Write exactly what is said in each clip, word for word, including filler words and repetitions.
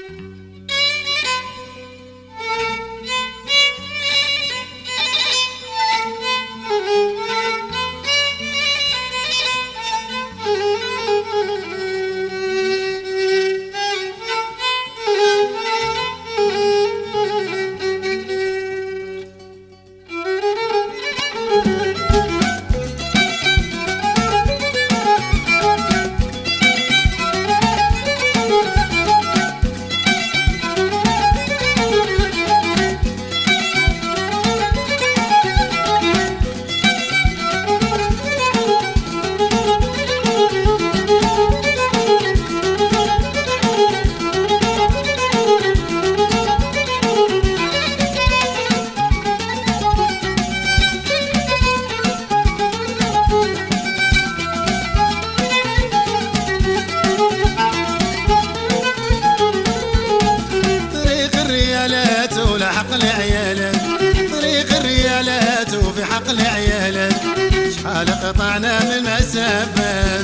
حق لعيالك، طريق الريالات وفي حق لعيالك. شحال قطعنا من مسافات،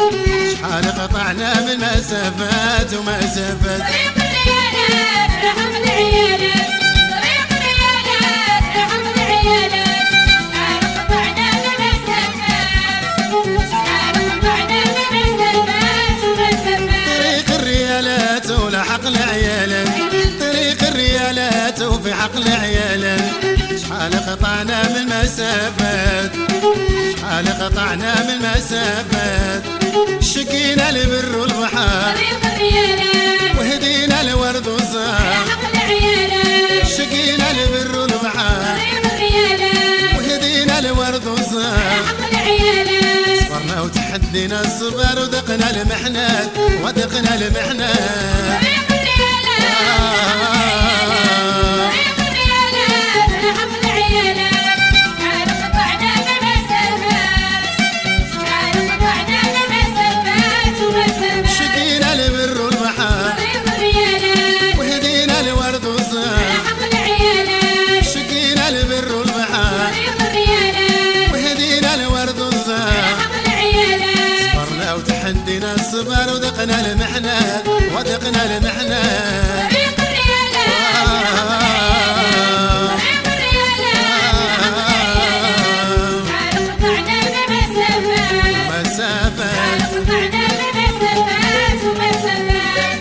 شحال قطعنا من مسافات ومسافات. طريق الريالات في حق لعيالك، طريق الريالات في حق لعيالك. شحال قطعنا من مسافات، شحال قطعنا من مسافات ومسافات. طريق الريالات ولا حق لعيالك، طريق الريالات وفي حق لعيالك. شحال قطعنا من مسافات، شحال قطعنا من مسافات. شكينا البر والبحر طريق الريالات، وهدينا الورد والزهر. حق لعيالك، شكينا البر والبحر طريق الريالات، وهدينا الورد والزهر. حق لعيالك. صبرنا وتحدينا الصبر ودقنا المحنات، ودقنا المحنات. طريق الريالات، طريق الريالات في حق لعيالك. شحال قطعنا من مسافات، شحال قطعنا من مسافات ومسافات. شكينا البر والبحر طريق الريالات، وهدينا الورد والزهر. حق لعيالك. شكينا البر والبحر طريق الريالات، وهدينا الورد والزهر. حق لعيالك. صبرنا وتحدينا الصبر ودقنا المحنات، ودقنا المحنات. طريق الريالات، طريق الريالات. شحال قطعنا من مسافات، مسافات شحال قطعنا من مسافات ومسافات.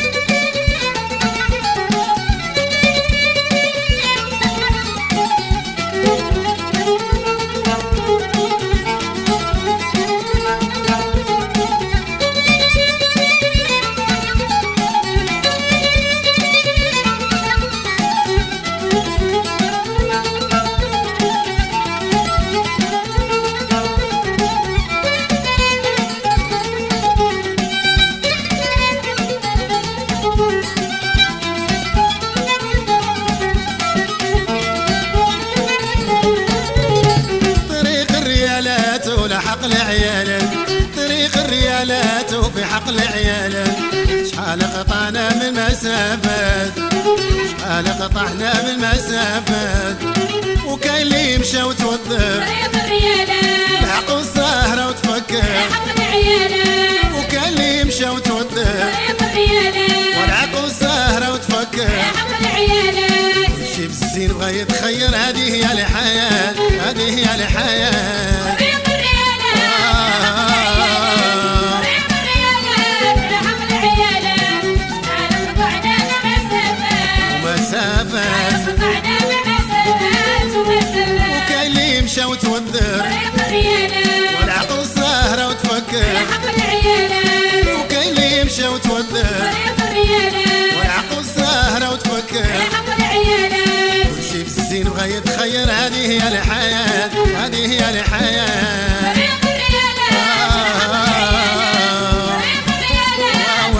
طريق الريالات ولا حق لعيالك، طريق الريالات وفي حق لعيالك. شحال قطعنا من مسافات، شحال قطعنا من مسافات. وكاين اللي مشى وتوظف طريق الريالات، الحق والسهرة وتفكر. حق لعيالك. وكاين اللي مشى وتوظف طريق الريالات، والعق والسهرة وتفكر. حق لعيالك. شي بالزين بغا يتخير، هذه هي الحياة، هذه هي الحياة. طريق الريالات، طريق الريالات في حق لعيالك. شحال قطعنا من مسافات، ومسافات شحال قطعنا من مسافات ومسافات. وكاين اللي مشى وتوظف طريق الريالات، والعقل السهرة وتفكر. حق لعيالك. وكاين اللي مشى وتوظف طريق الريالات، والعقل السهرة وتفكر. حق لعيالك. شي بالزين بغا يتخير، هذه هي الحياة، هذه هي الحياة. طريق الريالات، طريق الريالات.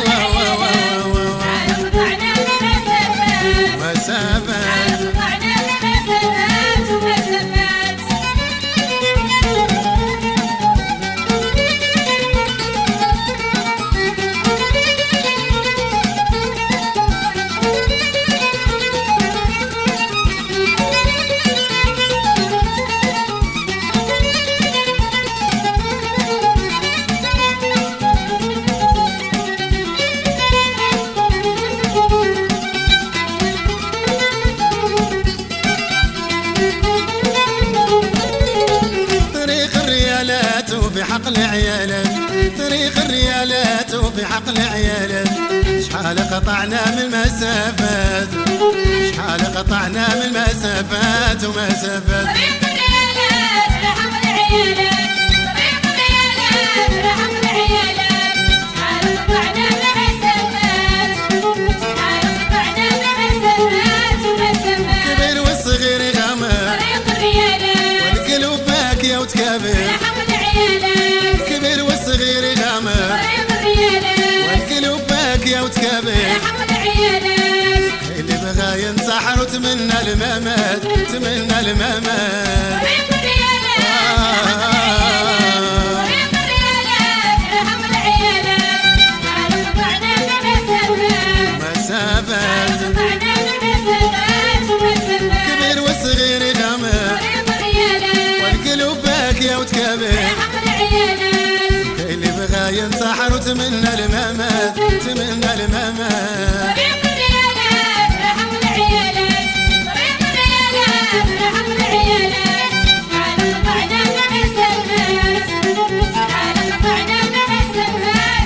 شحال قطعنا من مسافات، مسافات شحال قطعنا من مسافات ومسافات. عيالك طريق الريالات وفي حقل عيالك شحال قطعنا من مسافات شحال قطعنا من مسافات ومسافات طريق الريالات لحقل عيالك طريق الريالات لحقل عيالك شحال قطعنا من مسافات شحال قطعنا من مسافات ومسافات كبير والصغير غامر طريق الريالات والقلوب باكية وتكابر لحقل عيالك كبير والصغير غامر طريق الريالات والقلوب باكية وتكابر لحقل عيالك اللي بغى ينتحر وتمنى الممات تمنى الممات طريق الريالات طريق الريالات لحقل عيالك شحال قطعنا من مسافات مسافات قطعنا من مسافات ومسافات كبير والصغير غامر طريق الريالات والقلوب باكية وتكابر لحقل عيالك اللي بغى ينتحر وتمنى الممات تمنى الممات طريق الريالات لحقل عيالك طريق الريالات لحقل عيالك شحال قطعنا من مسافات شحال قطعنا من مسافات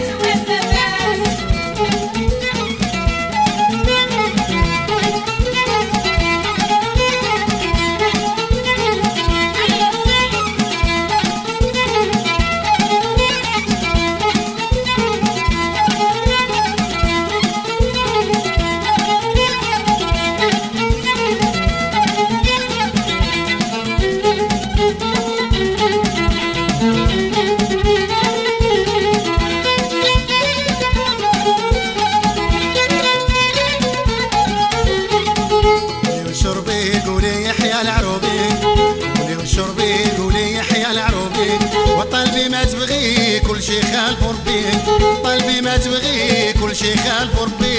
شربي قولي يحيى العروبي قولي وشربي قولي يحيى العروبي وطلبي ما تبغي كل شي خالف ربي طلبي ما تبغي كل شي خالف ربي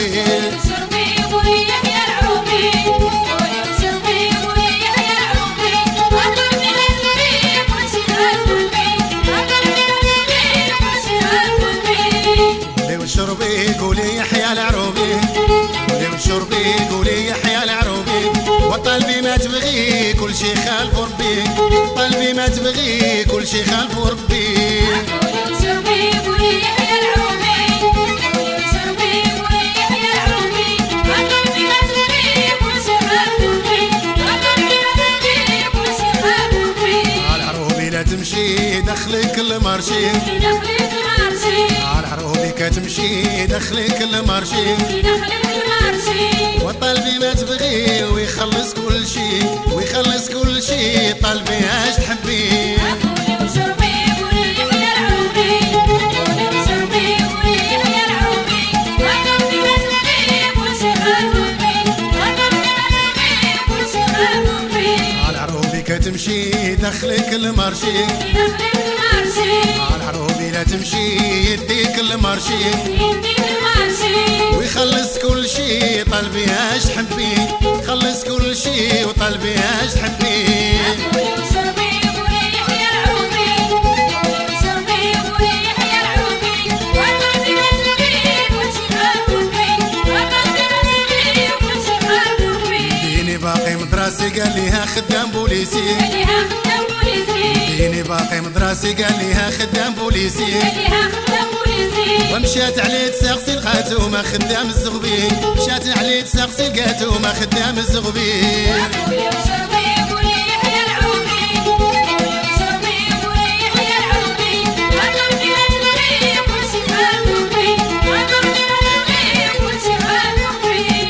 شربي قولي يحيى العروبي قولي وشربي قولي يحيى العروبي وطلبي ما تبغي كل شي خالف ربي وطلبي ما تبغي كل شي خالف ربي قولي وشربي قولي يحيى العروبي قولي وشربي قولي يحيى العروبي وطلبي ما تبغي كل شي خالف ربي طلبي ما تبغي كل شي خالف ربي قولي وشربي قولي يحيى العروبي قولي وشربي قولي يحيى العروبي وطلبي ما تبغي كل شي خالف ربي وطلبي ما تبغي كل شي خالف ربي العروبي لا تمشي دخلك المرشي دخلك المارشي العروبي كتمشي دخلك المرشي دخلك المارشي وطلبي ما تبغي ويخلص كل شي ويخلص كل شي طلبي اش تحبي قولي وشربي قولي يحيى العروبي قولي وشربي قولي يحيى العروبي وطلبي ما تبغي كل شي خالف ربي وطلبي ما تبغي كل شي خالف ربي العروبي كتمشي دخلك المرشي دخلك المارشي العروبي لا تمشي يديك المرشي يديك المارشي ويخلص كل شي طلبي اش تحبي خلص كل شي وطلبي اش تحبي قولي وشربي قولي يحيى العروبي قولي وشربي قولي يحيى العروبي وطلبي ما تبغي كل شي خالف ربي وطلبي ما تبغي كل شي خالف ربي ديني باقي مدرسي قال ليها خدام بوليسي خليها خدام بوليسي ديني باقي مدرسي قال ليها خدام بوليسي خليها خدام بوليسي ومشات عليه تسقسي لقاتو ما خدام الزغبي مشات عليه تسقسي لقاتو ما خدام الزغبي قولي وشربي قولي يحيى العروبي قولي وشربي قولي يحيى العروبي وطلبي ما تبغي كل شي خالف ربي وطلبي ما تبغي كل شي خالف ربي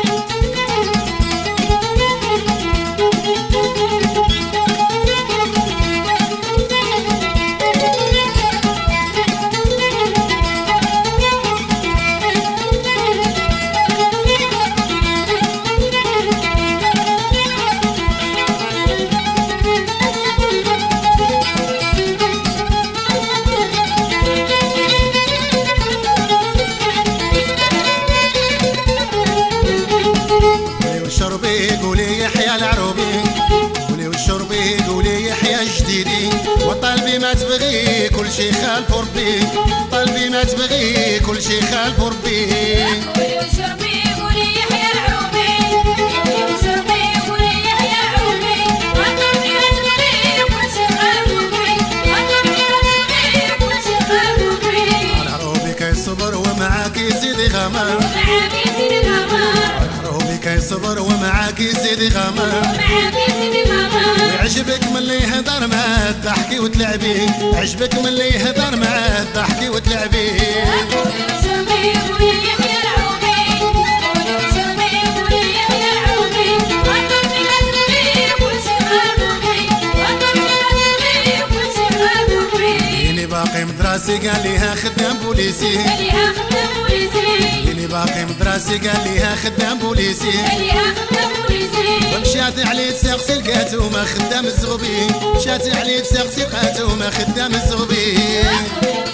وشربي قولي يحيى العروبي قولي وشربي قولي يحيى الجديدي وطلبي ما تبغي كل شي خالف ربي طلبي ما تبغي كل شي خالف ربي قولي وشربي قولي يحيى العروبي قولي وشربي قولي يحيى العروبي وطلبي ما تبغي كل شي خالف ربي وطلبي ما تبغي ومعاكي سيدي غمر ومعاكي سيدي غمر روبي كيصبر ومعاكي سيدي غمر ومعاكي سيدي غمر عجبك من اللي يهضر معاه تضحكي وتلعبي عجبك من اللي يهضر معاه تضحكي وتلعبي قولي وشربي قولي يحيى العروبي قولي وشربي قولي يحيى العروبي وطن من الزبيب وشي غروبي وطن من الزبيب وشي غروبي اللي باقي مدراسي قال ليها خدام بوليسي اللي خدام بوليسي اللي باقي مدراسي قال ليها خدام بوليسي اللي خدام بوليسي ومشات عليه تسقسي لقاتو ما خدام الزغبي مشات عليه تسقسي لقاتو ما خدام الزغبي